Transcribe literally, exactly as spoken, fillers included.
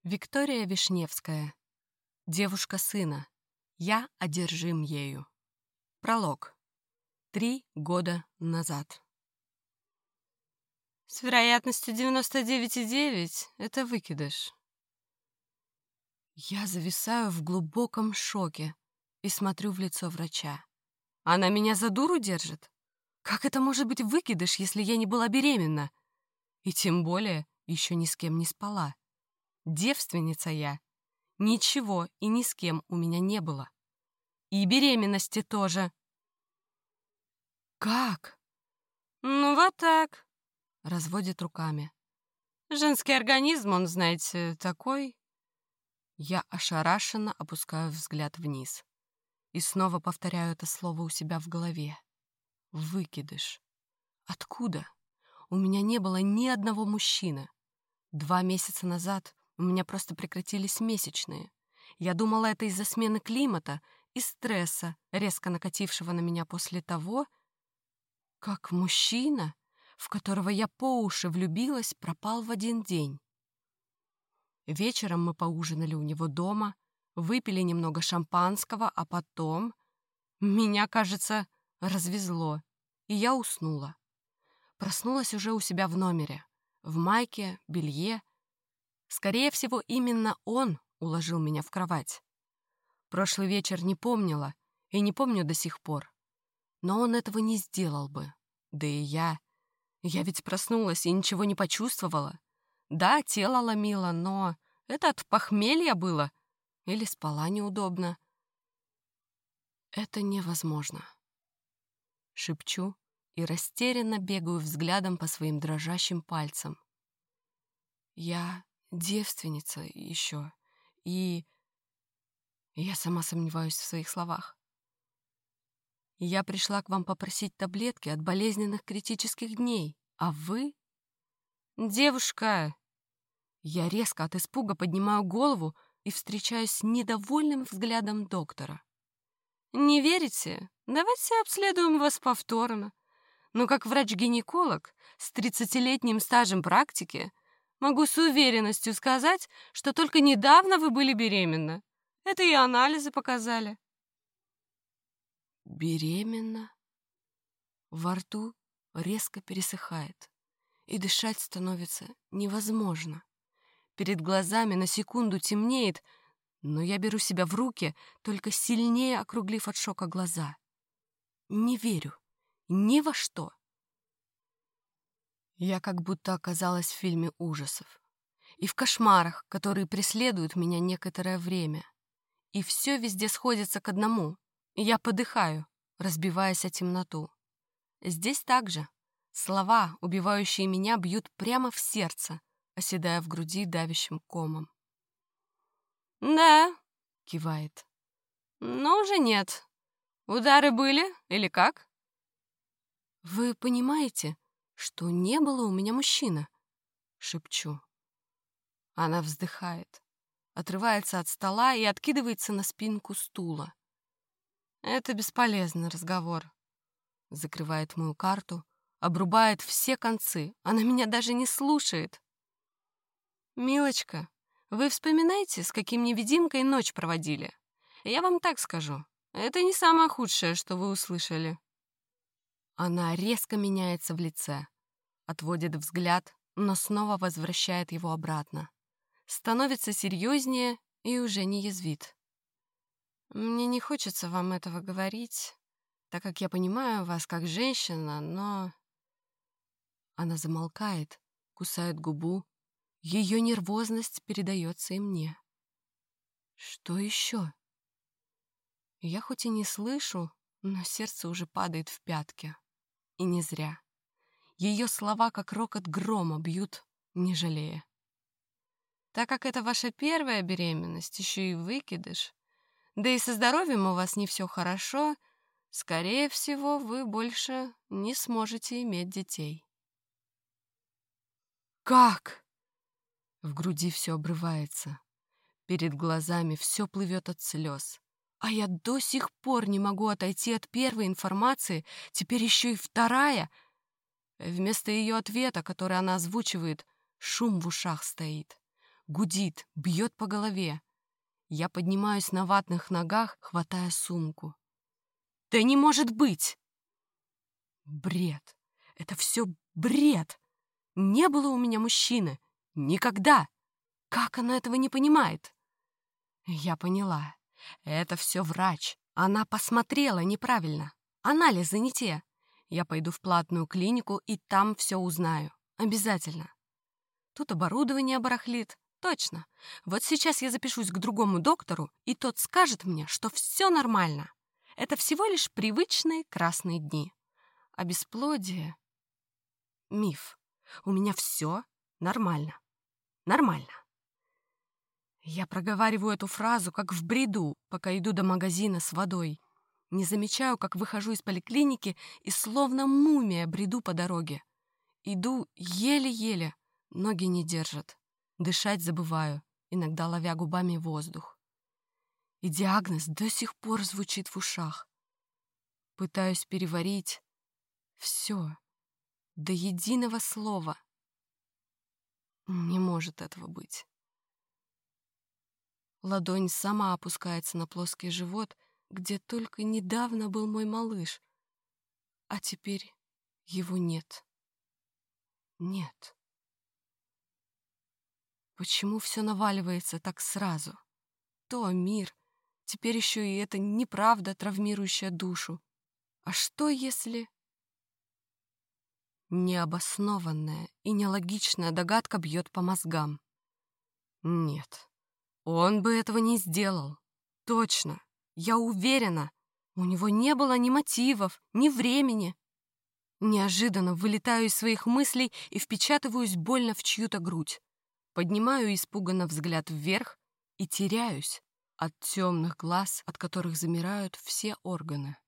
Виктория Вишневская. Девушка сына. Я одержим ею. Пролог. Три года назад. С вероятностью девяносто девять и девять это выкидыш. Я зависаю в глубоком шоке и смотрю в лицо врача. Она меня за дуру держит? Как это может быть выкидыш, если я не была беременна? И тем более еще ни с кем не спала. Девственница я. Ничего и ни с кем у меня не было. И беременности тоже. Как? Ну вот так. Разводит руками. Женский организм, он, знаете, такой. Я ошарашенно опускаю взгляд вниз. И снова повторяю это слово у себя в голове. Выкидыш. Откуда? У меня не было ни одного мужчины. Два месяца назад у меня просто прекратились месячные. Я думала, это из-за смены климата и стресса, резко накатившего на меня после того, как мужчина, в которого я по уши влюбилась, пропал в один день. Вечером мы поужинали у него дома, выпили немного шампанского, а потом меня, кажется, развезло, и я уснула. Проснулась уже у себя в номере, в майке, белье. Скорее всего, именно он уложил меня в кровать. Прошлый вечер не помнила и не помню до сих пор. Но он этого не сделал бы. Да и я... Я ведь проснулась и ничего не почувствовала. Да, тело ломило, но это от похмелья было. Или спала неудобно. Это невозможно. Шепчу и растерянно бегаю взглядом по своим дрожащим пальцам. Я девственница еще, и я сама сомневаюсь в своих словах. Я пришла к вам попросить таблетки от болезненных критических дней, а вы... Девушка! Я резко от испуга поднимаю голову и встречаюсь с недовольным взглядом доктора. Не верите? Давайте обследуем вас повторно. Но как врач-гинеколог с тридцатилетним стажем практики могу с уверенностью сказать, что только недавно вы были беременны. Это и анализы показали. Беременна? Во рту резко пересыхает, и дышать становится невозможно. Перед глазами на секунду темнеет, но я беру себя в руки, только сильнее округлив от шока глаза. Не верю ни во что. Я как будто оказалась в фильме ужасов. И в кошмарах, которые преследуют меня некоторое время. И все везде сходится к одному. Я подыхаю, разбиваясь о темноту. Здесь также. Слова, убивающие меня, бьют прямо в сердце, оседая в груди давящим комом. «Да», — кивает. «Но уже нет. Удары были или как?» «Вы понимаете, что не было у меня мужчины?» — шепчу. Она вздыхает, отрывается от стола и откидывается на спинку стула. «Это бесполезный разговор». Закрывает мою карту, обрубает все концы. Она меня даже не слушает. «Милочка, вы вспоминаете, с каким невидимкой ночь проводили? Я вам так скажу, это не самое худшее, что вы услышали». Она резко меняется в лице, отводит взгляд, но снова возвращает его обратно. Становится серьезнее и уже не язвит. «Мне не хочется вам этого говорить, так как я понимаю вас как женщина, но...» Она замолкает, кусает губу. Ее нервозность передается и мне. «Что еще?» Я хоть и не слышу, но сердце уже падает в пятки. И не зря. Ее слова, как рокот грома, бьют, не жалея. «Так как это ваша первая беременность, еще и выкидыш, да и со здоровьем у вас не все хорошо, скорее всего, вы больше не сможете иметь детей». «Как?» В груди все обрывается. Перед глазами все плывет от слез. А я до сих пор не могу отойти от первой информации, теперь еще и вторая. Вместо ее ответа, который она озвучивает, шум в ушах стоит. гудит, бьет по голове. Я поднимаюсь на ватных ногах, хватая сумку. Да не может быть! Бред. Это все бред. Не было у меня мужчины. Никогда. Как она этого не понимает? Я поняла. Это все врач. Она посмотрела неправильно. Анализы не те. Я пойду в платную клинику и там все узнаю. Обязательно. Тут оборудование барахлит. Точно. Вот сейчас я запишусь к другому доктору, и тот скажет мне, что все нормально. Это всего лишь привычные красные дни. А бесплодие — миф. У меня все нормально. Нормально. Я проговариваю эту фразу, как в бреду, пока иду до магазина с водой. Не замечаю, как выхожу из поликлиники и словно мумия бреду по дороге. Иду еле-еле, ноги не держат. Дышать забываю, иногда ловя губами воздух. И диагноз до сих пор звучит в ушах. Пытаюсь переварить все, до единого слова. Не может этого быть. Ладонь сама опускается на плоский живот, где только недавно был мой малыш, а теперь его нет. Нет. Почему все наваливается так сразу? То мир, теперь еще и эта неправда, травмирующая душу. А что если... Необоснованная и нелогичная догадка бьет по мозгам. Нет, он бы этого не сделал. Точно, я уверена, у него не было ни мотивов, ни времени. Неожиданно вылетаю из своих мыслей и впечатываюсь больно в чью-то грудь. Поднимаю испуганно взгляд вверх и теряюсь от темных глаз, от которых замирают все органы.